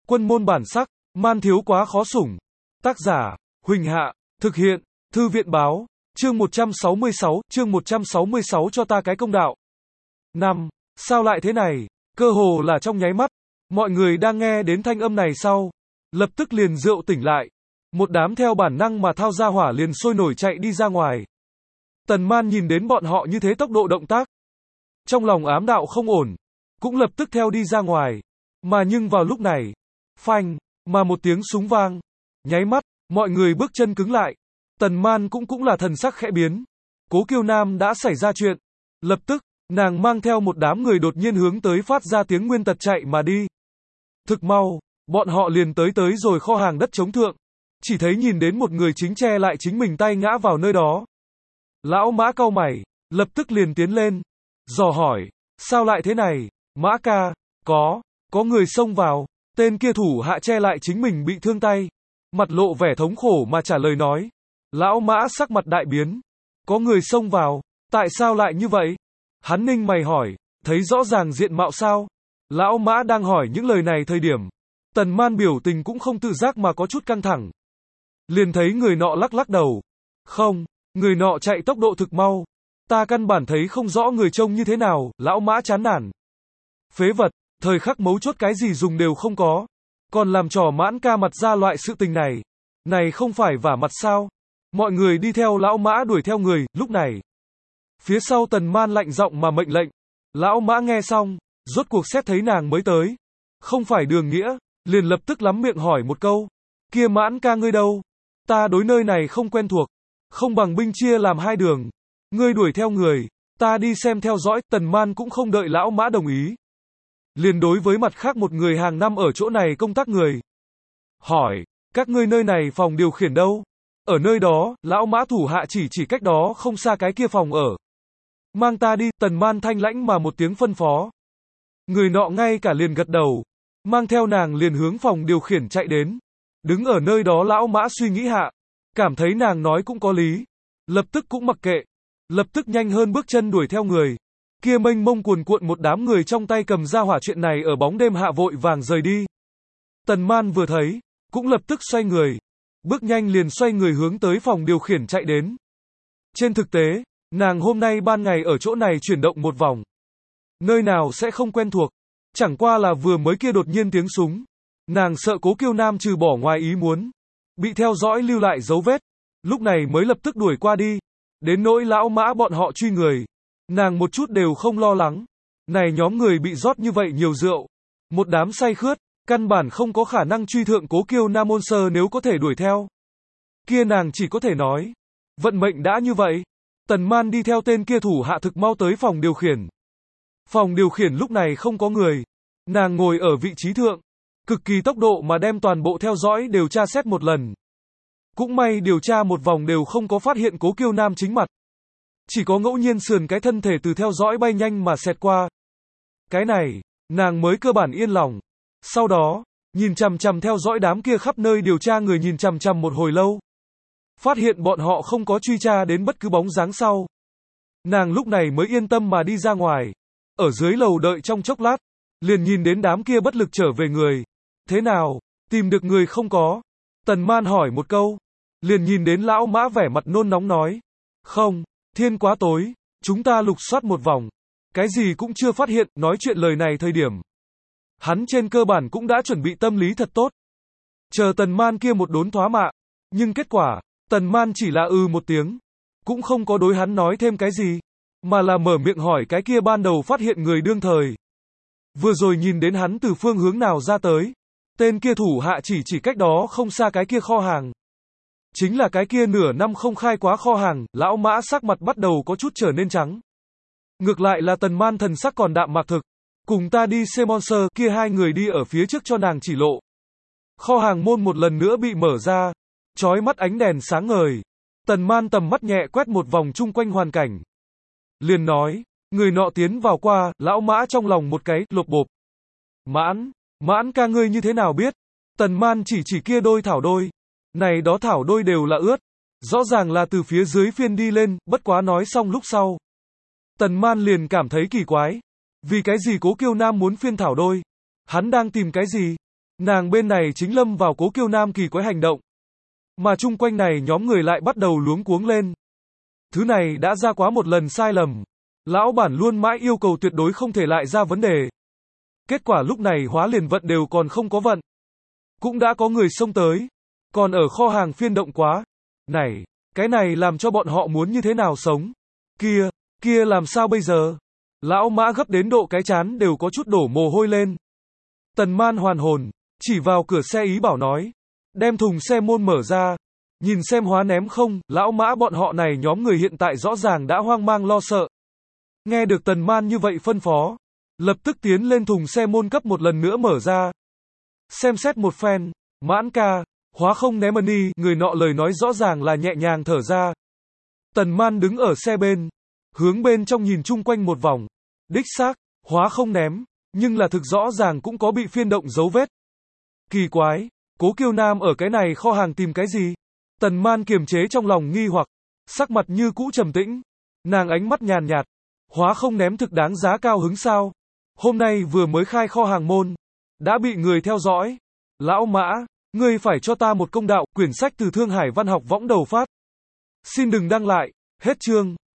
Quân môn bản sắc, man thiếu quá khó sủng. Tác giả, Huỳnh Hạ, thực hiện, Thư viện báo, chương 166 cho ta cái công đạo. 5. Sao lại thế này? Cơ hồ là trong nháy mắt, mọi người đang nghe đến thanh âm này sau, lập tức liền rượu tỉnh lại. Một đám theo bản năng mà thao ra hỏa liền sôi nổi chạy đi ra ngoài. Tần Man nhìn đến bọn họ như thế tốc độ động tác, trong lòng ám đạo không ổn, cũng lập tức theo đi ra ngoài. Mà nhưng vào lúc này, phanh, mà một tiếng súng vang, nháy mắt, mọi người bước chân cứng lại. Tần Man cũng là thần sắc khẽ biến. Cố Kiêu Nam đã xảy ra chuyện. Lập tức, nàng mang theo một đám người đột nhiên hướng tới phát ra tiếng nguyên tật chạy mà đi. Thực mau, bọn họ liền tới rồi kho hàng đất trống thượng. Chỉ thấy nhìn đến một người chính che lại chính mình tay ngã vào nơi đó. Lão Mã cau mày, lập tức liền tiến lên, dò hỏi, sao lại thế này, Mã ca, có người xông vào. Tên kia thủ hạ che lại chính mình bị thương tay, mặt lộ vẻ thống khổ mà trả lời nói. Lão Mã sắc mặt đại biến, có người xông vào, tại sao lại như vậy? Hắn ninh mày hỏi, thấy rõ ràng diện mạo sao? Lão Mã đang hỏi những lời này thời điểm, Tần Man biểu tình cũng không tự giác mà có chút căng thẳng. Liền thấy người nọ lắc đầu. Không, người nọ chạy tốc độ thực mau. Ta căn bản thấy không rõ người trông như thế nào, Lão Mã chán nản. Phế vật, thời khắc mấu chốt cái gì dùng đều không có. Còn làm trò Mãn ca mặt ra loại sự tình này. Này không phải vả mặt sao? Mọi người đi theo Lão Mã đuổi theo người, lúc này. Phía sau Tần Man lạnh giọng mà mệnh lệnh. Lão Mã nghe xong, rốt cuộc xét thấy nàng mới tới. Không phải Đường Nghĩa, liền lập tức lắm miệng hỏi một câu. Kia Mãn ca ngươi đâu? Ta đối nơi này không quen thuộc. Không bằng binh chia làm hai đường. Ngươi đuổi theo người, ta đi xem theo dõi. Tần Man cũng không đợi Lão Mã đồng ý. Liền đối với mặt khác một người hàng năm ở chỗ này công tác người. Hỏi, các ngươi nơi này phòng điều khiển đâu? Ở nơi đó, Lão Mã thủ hạ chỉ cách đó không xa cái kia phòng ở. Mang ta đi, Tần Man thanh lãnh mà một tiếng phân phó. Người nọ ngay cả liền gật đầu, mang theo nàng liền hướng phòng điều khiển chạy đến. Đứng ở nơi đó Lão Mã suy nghĩ hạ, cảm thấy nàng nói cũng có lý, lập tức cũng mặc kệ, lập tức nhanh hơn bước chân đuổi theo người. Kia mênh mông cuồn cuộn một đám người trong tay cầm ra hỏa chuyện này ở bóng đêm hạ vội vàng rời đi. Tần Man vừa thấy, cũng lập tức xoay người, bước nhanh liền xoay người hướng tới phòng điều khiển chạy đến. Trên thực tế, nàng hôm nay ban ngày ở chỗ này chuyển động một vòng. Nơi nào sẽ không quen thuộc, chẳng qua là vừa mới kia đột nhiên tiếng súng. Nàng sợ Cố Kiêu Nam trừ bỏ ngoài ý muốn, bị theo dõi lưu lại dấu vết, lúc này mới lập tức đuổi qua đi. Đến nỗi Lão Mã bọn họ truy người, nàng một chút đều không lo lắng. Này nhóm người bị rót như vậy nhiều rượu, một đám say khướt, căn bản không có khả năng truy thượng Cố Kiêu Nam môn sơ nếu có thể đuổi theo. Kia nàng chỉ có thể nói, vận mệnh đã như vậy. Tần Man đi theo tên kia thủ hạ thực mau tới phòng điều khiển. Phòng điều khiển lúc này không có người. Nàng ngồi ở vị trí thượng, cực kỳ tốc độ mà đem toàn bộ theo dõi đều tra xét một lần. Cũng may điều tra một vòng đều không có phát hiện Cố Kiêu Nam chính mặt. Chỉ có ngẫu nhiên sườn cái thân thể từ theo dõi bay nhanh mà xẹt qua. Cái này, nàng mới cơ bản yên lòng. Sau đó, nhìn chằm chằm theo dõi đám kia khắp nơi điều tra người nhìn chằm chằm một hồi lâu. Phát hiện bọn họ không có truy tra đến bất cứ bóng dáng sau. Nàng lúc này mới yên tâm mà đi ra ngoài. Ở dưới lầu đợi trong chốc lát, liền nhìn đến đám kia bất lực trở về người. Thế nào, tìm được người không có? Tần Man hỏi một câu. Liền nhìn đến Lão Mã vẻ mặt nôn nóng nói. Không, thiên quá tối, chúng ta lục soát một vòng. Cái gì cũng chưa phát hiện, nói chuyện lời này thời điểm. Hắn trên cơ bản cũng đã chuẩn bị tâm lý thật tốt. Chờ Tần Man kia một đốn thoá mạ. Nhưng kết quả, Tần Man chỉ là một tiếng. Cũng không có đối hắn nói thêm cái gì. Mà là mở miệng hỏi cái kia ban đầu phát hiện người đương thời. Vừa rồi nhìn đến hắn từ phương hướng nào ra tới. Tên kia thủ hạ chỉ cách đó không xa cái kia kho hàng. Chính là cái kia nửa năm không khai quá kho hàng. Lão Mã sắc mặt bắt đầu có chút trở nên trắng. Ngược lại là Tần Man thần sắc còn đạm mạc thực. Cùng ta đi xem monster, kia hai người đi ở phía trước cho nàng chỉ lộ. Kho hàng môn một lần nữa bị mở ra, chói mắt ánh đèn sáng ngời. Tần Man tầm mắt nhẹ quét một vòng chung quanh hoàn cảnh. Liền nói, người nọ tiến vào qua, Lão Mã trong lòng một cái, lột bộp. Mãn ca ngươi như thế nào biết? Tần Man chỉ kia đôi thảo đôi. Này đó thảo đôi đều là ướt. Rõ ràng là từ phía dưới phiên đi lên, bất quá nói xong lúc sau. Tần Man liền cảm thấy kỳ quái. Vì cái gì Cố Kiêu Nam muốn phiên thảo đôi? Hắn đang tìm cái gì? Nàng bên này chính lâm vào Cố Kiêu Nam kỳ quái hành động. Mà chung quanh này nhóm người lại bắt đầu luống cuống lên. Thứ này đã ra quá một lần sai lầm. Lão bản luôn mãi yêu cầu tuyệt đối không thể lại ra vấn đề. Kết quả lúc này hóa liền vận đều còn không có vận. Cũng đã có người xông tới. Còn ở kho hàng phiên động quá. Này, cái này làm cho bọn họ muốn như thế nào sống? Kia làm sao bây giờ? Lão Mã gấp đến độ cái chán đều có chút đổ mồ hôi lên. Tần Man hoàn hồn, chỉ vào cửa xe ý bảo nói. Đem thùng xe môn mở ra. Nhìn xem hóa ném không, Lão Mã bọn họ này nhóm người hiện tại rõ ràng đã hoang mang lo sợ. Nghe được Tần Man như vậy phân phó. Lập tức tiến lên thùng xe môn cấp một lần nữa mở ra. Xem xét một phen, Mãn ca, hóa không ném đi, người nọ lời nói rõ ràng là nhẹ nhàng thở ra. Tần Man đứng ở xe bên, hướng bên trong nhìn chung quanh một vòng. Đích xác, hóa không ném, nhưng là thực rõ ràng cũng có bị phiên động dấu vết. Kỳ quái, Cố Kiêu Nam ở cái này kho hàng tìm cái gì? Tần Man kiềm chế trong lòng nghi hoặc, sắc mặt như cũ trầm tĩnh. Nàng ánh mắt nhàn nhạt, hóa không ném thực đáng giá cao hứng sao? Hôm nay vừa mới khai kho hàng môn, đã bị người theo dõi. Lão Mã, ngươi phải cho ta một công đạo, quyển sách từ Thương Hải Văn học võng đầu phát. Xin đừng đăng lại, hết chương.